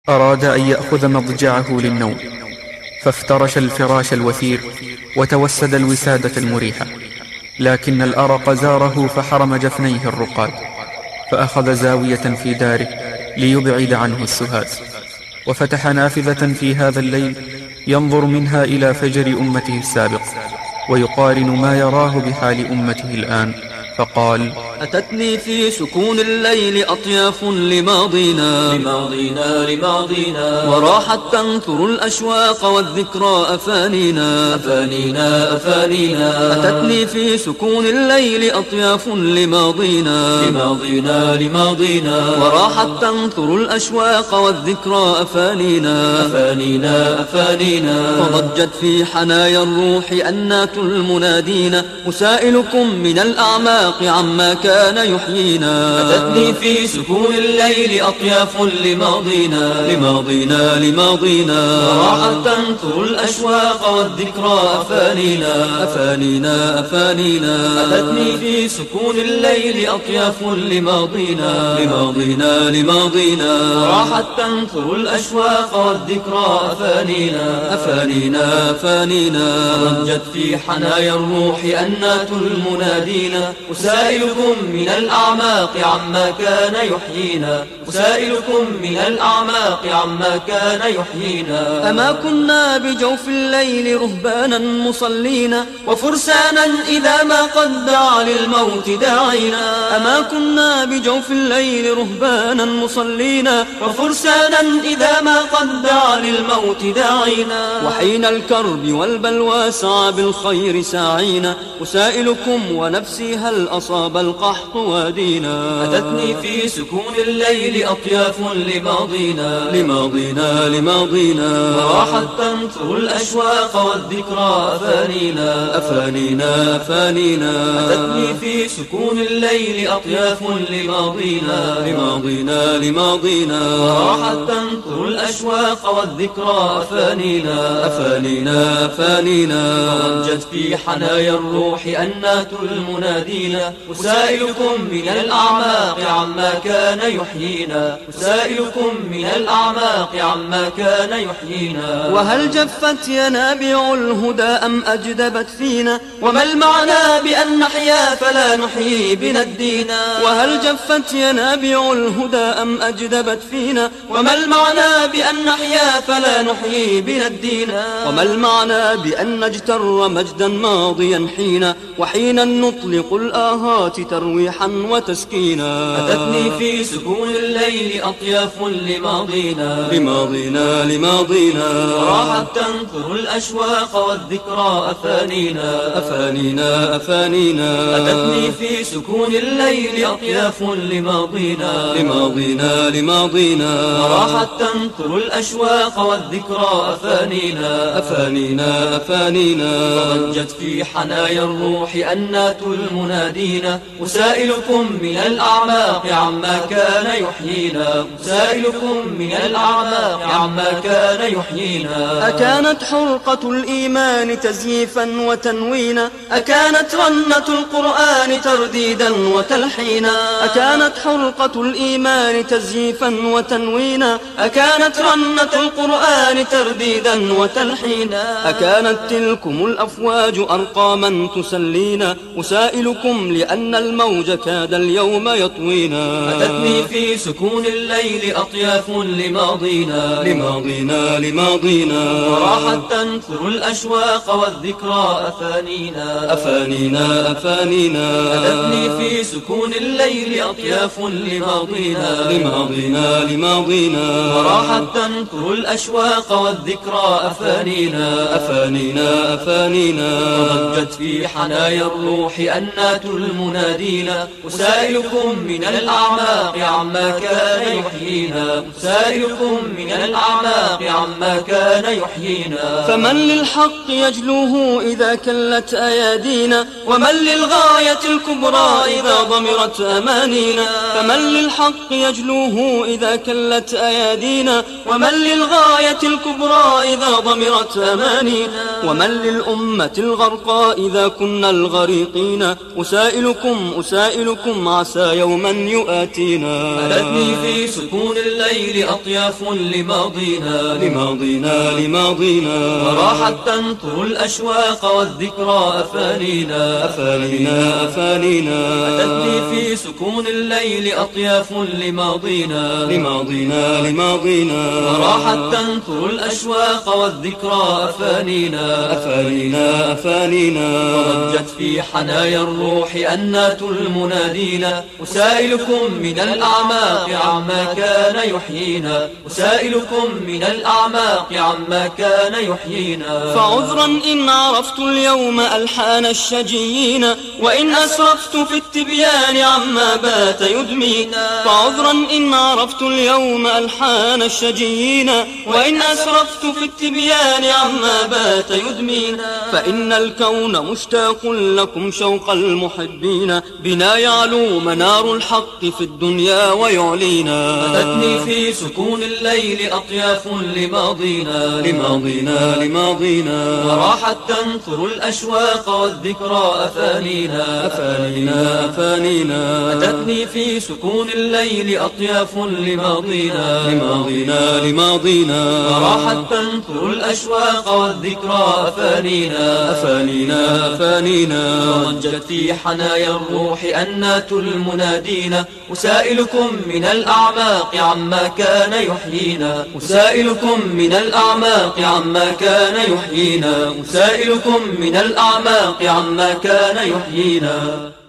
أراد أن يأخذ مضجعه للنوم، فافترش الفراش الوثير وتوسد الوسادة المريحة، لكن الأرق زاره فحرم جفنيه الرقاد، فأخذ زاوية في داره ليبعد عنه السهاد، وفتح نافذة في هذا الليل ينظر منها إلى فجر أمته السابق، ويقارن ما يراه بحال أمته الآن، فقال: أتتني في سكون الليل أطياف لماضينا وراحت تنثر الأشواق والذكرى أفانينا أتتني في سكون الليل أطياف لماضينا وراحت تنثر الأشواق والذكرى أفانينا وضجت في حنايا الروح أنات المنادين أسائلكم من الأعماق عما كان يحيينا. أتتني في سكون الليل أطياف لماضينا وراحت تنثر الأشواق والذكرى أفانينا أتتني في سكون الليل أطياف لماضينا وراحت تنثر الأشواق والذكرى أفانينا ضجت في حنايا الروح أنات المنادين أسائلكم من الأعماق عما كان يحيينا أما كنا بجوف الليل رهبانا مصلين وفرسانا إذا ما قد دعا للموت داعينا أما كنا بجوف الليل رهبانا مصلين وفرسانا إذا ما قد دعا للموت داعينا وحين الكرب والبلوى سعى بالخير ساعينا أسائلكم ونفسي هل أصاب القحط وادينا. أتتني في سكون الليل أطياف لماضينا وراحت تنثر الأشواق والذكرى أفانينا أتتني في سكون الليل أطياف لماضينا وراحت تنثر الأشواق والذكرى أفانينا وضجت في حنايا الروح أنات المنادين أسائلكم من الأعماق عما كان يحيينا وهل جفت ينابيع الهدى أم أجدبت فينا وما المعنى بأن نحيا فلا نحيي بنا الدين وهل جفت ينابيع الهدى أم أجدبت فينا وما المعنى بأن نحيا فلا نحيي بنا الدين وما المعنى بأن نجتر مجدا ماضيا وحينا نطلق الآهات ترويحا وتسكينا. أتتني في سكون الليل أطياف لماضينا وراحت تنثر الأشواق والذكرى أفانينا أتتني في سكون الليل أطياف لماضينا وراحت تنثر الأشواق والذكرى أفانينا وضجت في حنايا الروح أنات المنادين أسائلكم من الأعماق عما كان يحيينا أكانت حرقة الإيمان تزييفا وتنوينا أكانت رنة القرآن ترديدا وتلحينا أكانت حرقة الإيمان تزييفا وتنوينا أكانت رنة القرآن ترديدا وتلحينا أكانت تلكم الأفواج أرقاما تسلينا أسائلكم لأن الموج كاد اليوم يطوينا. أتتني في سكون الليل أطياف لماضينا وراحت تنثر الأشواق والذكرى أفانينا أتتني في سكون الليل أطياف لماضينا وراحت تنثر الأشواق والذكرى أفانينا وضجت في حنايا الروح أنات المنادين أسائلكم من الأعماق عما كان يحيينا فمن للحق يجلوه إذا كلت أيادينا ومن للغاية الكبرى إذا ضمرت أمانينا فمن للحق يجلوه إذا كلت أيادينا ومن للغاية الكبرى إذا ضمرت أمانينا ومن للأمة الغرقى إذا كنا الغريقين أسائلكم عسى يوما يؤاتينا. ألتني في سكون الليل أطياف لماضينا وراحت تنطر الأشواق والذكرى أفانينا. أتتني في سكون الليل أطياف لماضينا وراحت تنطر الأشواق والذكرى أفانينا وضجت في حنايا الروح أنات المنادين. أسائلكم من الأعماق عما كان يحيينا. فعذرا إن عرفت اليوم ألحان الشجيين وإن أسرفت في التبيان عما بات يدمينا. فإن الكون مشتاق لكم شوق المحبين. بنا يعلو منار الحق في الدنيا ويعلينا. أتتني في سكون الليل أطياف لماضينا وراحت تنطر الأشواق والذكرى أفانينا. أتتني في سكون الليل أطياف لماضينا وراحت تنطر الأشواق والذكرى أفانينا وضجت في حنايا الروح أنات المنادين. أسائلكم من الأعماق عما كان يحيينا.